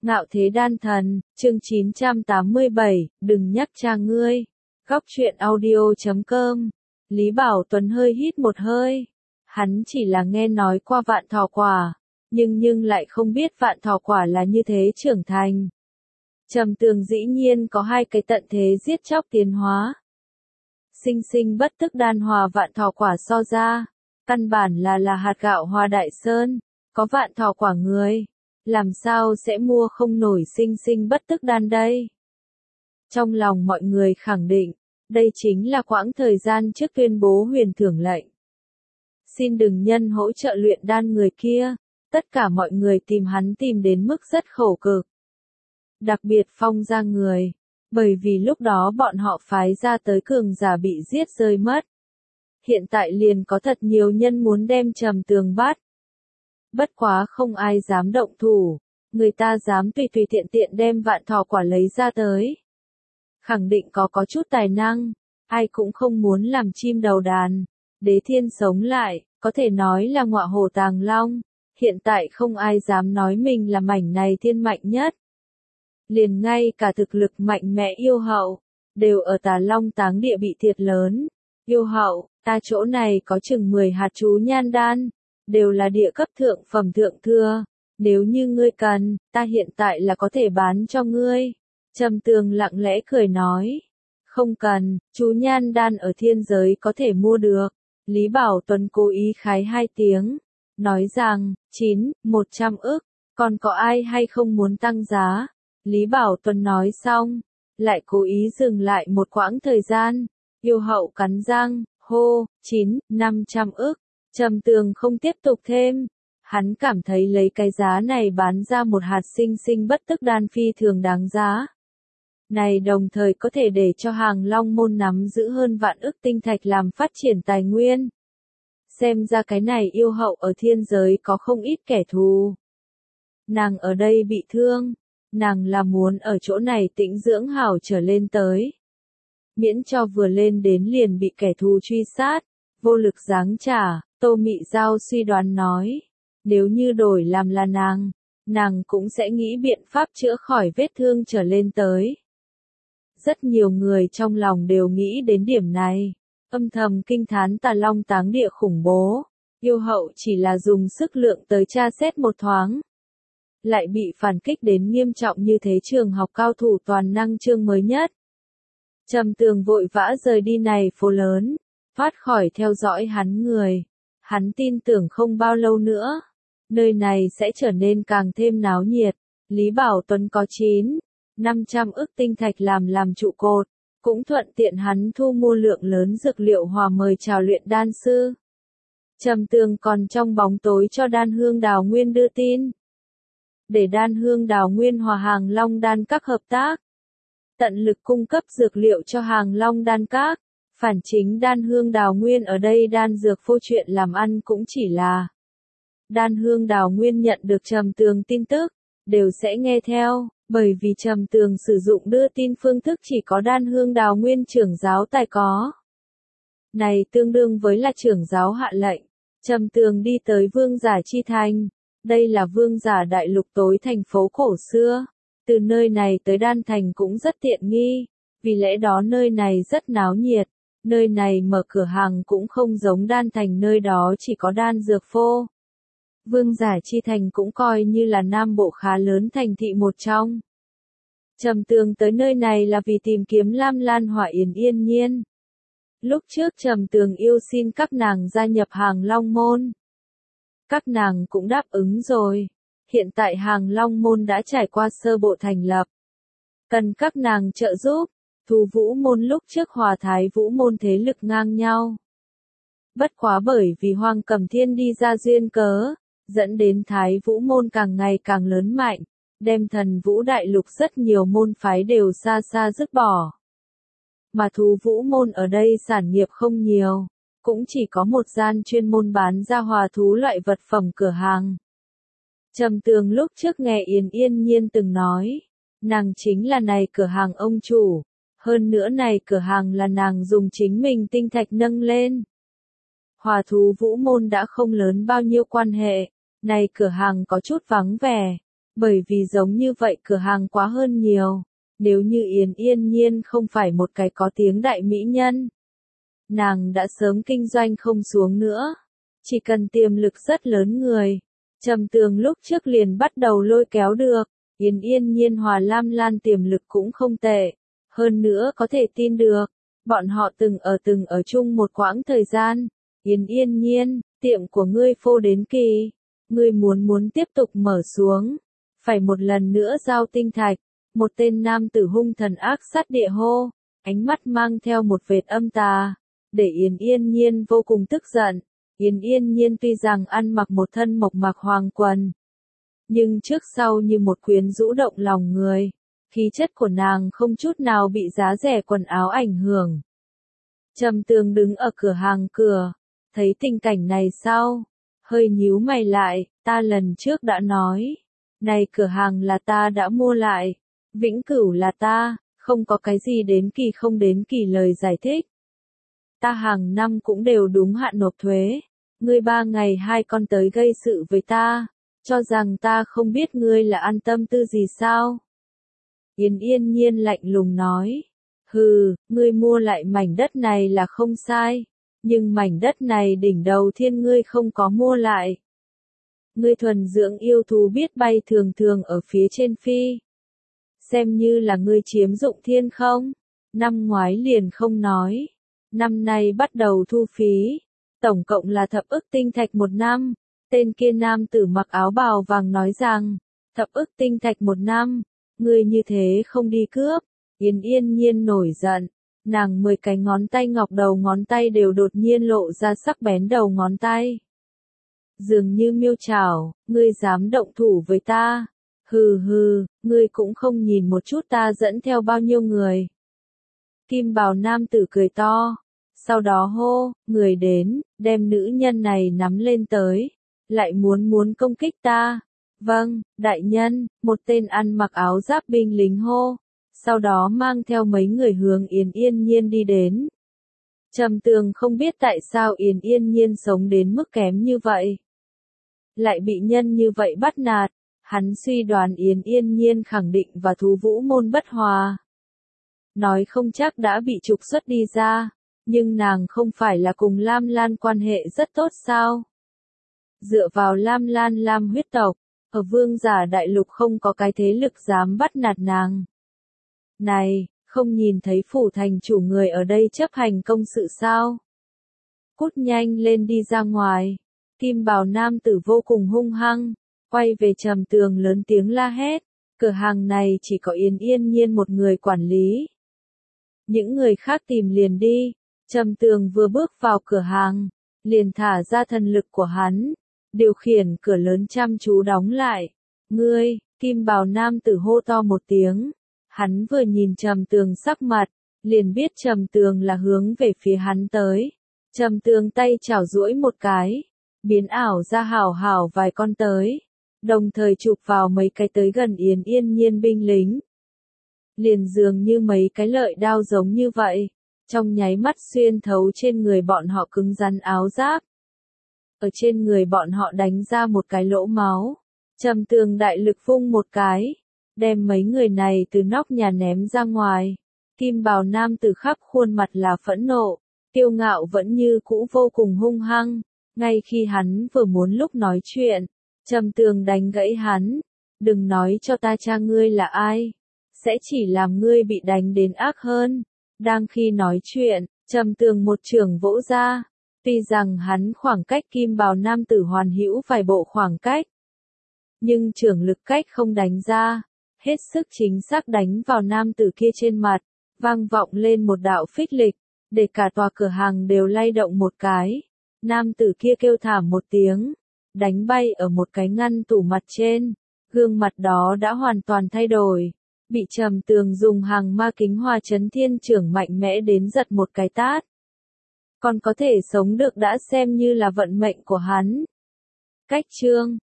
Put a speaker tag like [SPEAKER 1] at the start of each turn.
[SPEAKER 1] Ngạo thế đan thần, chương 987, đừng nhắc cha ngươi. Góc truyện audio.com. Lý Bảo Tuấn hơi hít một hơi. Hắn chỉ là nghe nói qua vạn thọ quả, nhưng lại không biết vạn thọ quả là như thế trưởng thành. Trầm Tường dĩ nhiên có hai cái tận thế giết chóc tiến hóa. Sinh sinh bất tức đan hòa vạn thọ quả so ra, căn bản là hạt gạo hòa đại sơn, có vạn thọ quả người, làm sao sẽ mua không nổi sinh sinh bất tức đan đây? Trong lòng mọi người khẳng định, đây chính là quãng thời gian trước tuyên bố huyền thưởng lệnh. Xin đừng nhân hỗ trợ luyện đan người kia, tất cả mọi người tìm hắn tìm đến mức rất khổ cực. Đặc biệt Phong gia người, bởi vì lúc đó bọn họ phái ra tới cường giả bị giết rơi mất. Hiện tại liền có thật nhiều nhân muốn đem Trầm Tường bắt. Bất quá không ai dám động thủ, người ta dám tùy tiện tiện đem vạn thọ quả lấy ra tới. Khẳng định có chút tài năng, ai cũng không muốn làm chim đầu đàn. Đế Thiên sống lại, có thể nói là ngọa hổ tàng long, hiện tại không ai dám nói mình là mảnh này thiên mạnh nhất. Liền ngay cả thực lực mạnh mẽ yêu hậu, đều ở Tà Long Táng Địa bị thiệt lớn. Yêu hậu, ta chỗ này có chừng 10 hạt chú nhan đan, đều là địa cấp thượng phẩm thượng thừa, nếu như ngươi cần, ta hiện tại là có thể bán cho ngươi. Trầm Tường lặng lẽ cười nói, không cần, chú nhan đan ở thiên giới có thể mua được. Lý Bảo Tuấn cố ý khái 2 tiếng, nói rằng, 100 ức, còn có ai hay không muốn tăng giá? Lý Bảo Tuấn nói xong, lại cố ý dừng lại một quãng thời gian, yêu hậu cắn răng, hô, 500 ức, Trầm Tường không tiếp tục thêm, hắn cảm thấy lấy cái giá này bán ra một hạt sinh sinh bất tức đan phi thường đáng giá. Này đồng thời có thể để cho Hàng Long môn nắm giữ hơn vạn ức tinh thạch làm phát triển tài nguyên. Xem ra cái này yêu hậu ở thiên giới có không ít kẻ thù. Nàng ở đây bị thương, nàng là muốn ở chỗ này tĩnh dưỡng hảo trở lên tới. Miễn cho vừa lên đến liền bị kẻ thù truy sát, vô lực giáng trả, Tô Mị Giao suy đoán nói. Nếu như đổi làm là nàng cũng sẽ nghĩ biện pháp chữa khỏi vết thương trở lên tới. Rất nhiều người trong lòng đều nghĩ đến điểm này, âm thầm kinh thán Tà Long Táng Địa khủng bố, yêu hậu chỉ là dùng sức lượng tới tra xét một thoáng. Lại bị phản kích đến nghiêm trọng như thế. Trường học cao thủ toàn năng chương mới nhất. Trầm Tường vội vã rời đi này phố lớn, thoát khỏi theo dõi hắn người. Hắn tin tưởng không bao lâu nữa, nơi này sẽ trở nên càng thêm náo nhiệt. Lý Bảo Tuấn có 500 ức tinh thạch làm trụ cột, cũng thuận tiện hắn thu mua lượng lớn dược liệu hòa mời chào luyện đan sư. Trầm Tường còn trong bóng tối cho Đan Hương Đào Nguyên đưa tin. Để Đan Hương Đào Nguyên hòa Hàng Long Đan Các hợp tác, tận lực cung cấp dược liệu cho Hàng Long Đan Các. Phản chính Đan Hương Đào Nguyên ở đây đan dược phô chuyện làm ăn cũng chỉ là Đan Hương Đào Nguyên nhận được Trầm Tường tin tức, đều sẽ nghe theo, bởi vì Trầm Tường sử dụng đưa tin phương thức chỉ có Đan Hương Đào Nguyên trưởng giáo tài có. Này tương đương với là trưởng giáo hạ lệnh, Trầm Tường đi tới Vương Giả Chi Thành. Đây là Vương Giả Đại Lục tối thành phố cổ xưa, từ nơi này tới Đan Thành cũng rất tiện nghi, vì lẽ đó nơi này rất náo nhiệt, nơi này mở cửa hàng cũng không giống Đan Thành nơi đó chỉ có đan dược phô. Vương Giả Chi Thành cũng coi như là Nam Bộ khá lớn thành thị một trong. Trầm Tường tới nơi này là vì tìm kiếm Lam Lan Hỏa Yến Yên Nhiên. Lúc trước Trầm Tường yêu xin các nàng gia nhập Hàng Long môn. Các nàng cũng đáp ứng rồi. Hiện tại Hàng Long môn đã trải qua sơ bộ thành lập. Cần các nàng trợ giúp. Thù Vũ môn lúc trước hòa Thái Vũ môn thế lực ngang nhau. Bất quá bởi vì Hoàng Cẩm Thiên đi ra duyên cớ, dẫn đến Thái Vũ môn càng ngày càng lớn mạnh, đem Thần Vũ Đại Lục rất nhiều môn phái đều xa xa dứt bỏ. Mà Thú Vũ môn ở đây sản nghiệp không nhiều, cũng chỉ có một gian chuyên môn bán ra hòa thú loại vật phẩm cửa hàng. Trầm Tường lúc trước nghe Yên Nhiên từng nói, nàng chính là này cửa hàng ông chủ, hơn nữa này cửa hàng là nàng dùng chính mình tinh thạch nâng lên. Hòa Thú Vũ môn đã không lớn bao nhiêu quan hệ, này cửa hàng có chút vắng vẻ, Bởi vì giống như vậy cửa hàng quá hơn nhiều. Nếu như Yến Yên Nhiên không phải một cái có tiếng đại mỹ nhân, nàng đã sớm kinh doanh không xuống nữa. Chỉ cần tiềm lực rất lớn người, Trầm Tường lúc trước liền bắt đầu lôi kéo được. Yến Yên Nhiên Hòa Lam Lan tiềm lực cũng không tệ. Hơn nữa có thể tin được, bọn họ từng ở chung một quãng thời gian. Yến Yên Nhiên, tiệm của ngươi phô đến kỳ. Ngươi muốn tiếp tục mở xuống. Phải một lần nữa giao tinh thạch. Một tên nam tử hung thần ác sát địa hô. Ánh mắt mang theo một vệt âm tà. Để Yến Yên Nhiên vô cùng tức giận. Yến Yên Nhiên tuy rằng ăn mặc một thân mộc mạc hoàng quần, nhưng trước sau như một quyến rũ động lòng người. Khí chất của nàng không chút nào bị giá rẻ quần áo ảnh hưởng. Trầm Tường đứng ở cửa hàng cửa, thấy tình cảnh này sau, hơi nhíu mày lại, ta lần trước đã nói, này cửa hàng là ta đã mua lại, vĩnh cửu là ta, không có cái gì đến kỳ không đến kỳ lời giải thích. Ta hàng năm cũng đều đúng hạn nộp thuế, ngươi 3 ngày 2 con tới gây sự với ta, cho rằng ta không biết ngươi là an tâm tư gì sao? Yến Yên Nhiên lạnh lùng nói, hừ, ngươi mua lại mảnh đất này là không sai, nhưng mảnh đất này đỉnh đầu thiên ngươi không có mua lại. Ngươi thuần dưỡng yêu thú biết bay thường thường ở phía trên phi. Xem như là ngươi chiếm dụng thiên không? Năm ngoái liền không nói. Năm nay bắt đầu thu phí. Tổng cộng là thập ức tinh thạch một năm. Tên kia nam tử mặc áo bào vàng nói rằng, thập ức tinh thạch một năm. Ngươi như thế không đi cướp. Yến Yên Nhiên nổi giận. Nàng 10 cái ngón tay ngọc đầu ngón tay đều đột nhiên lộ ra sắc bén đầu ngón tay. Dường như miêu chảo, ngươi dám động thủ với ta. Hừ hừ, ngươi cũng không nhìn một chút ta dẫn theo bao nhiêu người. Kim bào nam tử cười to. Sau đó hô, người đến, đem nữ nhân này nắm lên tới. Lại muốn công kích ta. Vâng, đại nhân, một tên ăn mặc áo giáp binh lính hô. Sau đó mang theo mấy người hướng Yến Yên Nhiên đi đến. Trầm Tường không biết tại sao Yến Yên Nhiên sống đến mức kém như vậy. Lại bị nhân như vậy bắt nạt, hắn suy đoán Yến Yên Nhiên khẳng định và thú vũ môn bất hòa. Nói không chắc đã bị trục xuất đi ra, nhưng nàng không phải là cùng Lam Lan quan hệ rất tốt sao? Dựa vào Lam Lan Lam huyết tộc, ở vương giả đại lục không có cái thế lực dám bắt nạt nàng. Này, không nhìn thấy phủ thành chủ người ở đây chấp hành công sự sao? Cút nhanh lên đi ra ngoài. Kim bào nam tử vô cùng hung hăng, quay về Trầm Tường lớn tiếng la hét. Cửa hàng này chỉ có Yến Yên Nhiên một người quản lý. Những người khác tìm liền đi. Trầm Tường vừa bước vào cửa hàng, liền thả ra thần lực của hắn, điều khiển cửa lớn chăm chú đóng lại. Ngươi, Kim bào nam tử hô to một tiếng. Hắn vừa nhìn Trầm Tường sắc mặt, liền biết Trầm Tường là hướng về phía hắn tới. Trầm Tường tay chảo duỗi một cái, biến ảo ra hảo vài con tới, đồng thời chụp vào mấy cái tới gần Yến Yên Nhiên binh lính. Liền dường như mấy cái lợi đao giống như vậy, trong nháy mắt xuyên thấu trên người bọn họ cứng rắn áo giáp. Ở trên người bọn họ đánh ra một cái lỗ máu. Trầm Tường đại lực vung một cái, đem mấy người này từ nóc nhà ném ra ngoài. Kim bào nam tử khắp khuôn mặt là phẫn nộ, kiêu ngạo vẫn như cũ vô cùng hung hăng. Ngay khi hắn vừa muốn lúc nói chuyện, Trầm Tường đánh gãy hắn. Đừng nói cho ta cha ngươi là ai, sẽ chỉ làm ngươi bị đánh đến ác hơn. Đang khi nói chuyện, Trầm Tường một chưởng vỗ ra. Tuy rằng hắn khoảng cách kim bào nam tử hoàn hữu vài bộ khoảng cách, nhưng chưởng lực cách không đánh ra, hết sức chính xác đánh vào nam tử kia trên mặt, vang vọng lên một đạo phích lịch, để cả tòa cửa hàng đều lay động một cái. Nam tử kia kêu thảm một tiếng, đánh bay ở một cái ngăn tủ mặt trên, gương mặt đó đã hoàn toàn thay đổi, bị Trầm Tường dùng hàng ma kính Hoa Chấn Thiên Chưởng mạnh mẽ đến giật một cái tát. Còn có thể sống được đã xem như là vận mệnh của hắn. Cách chương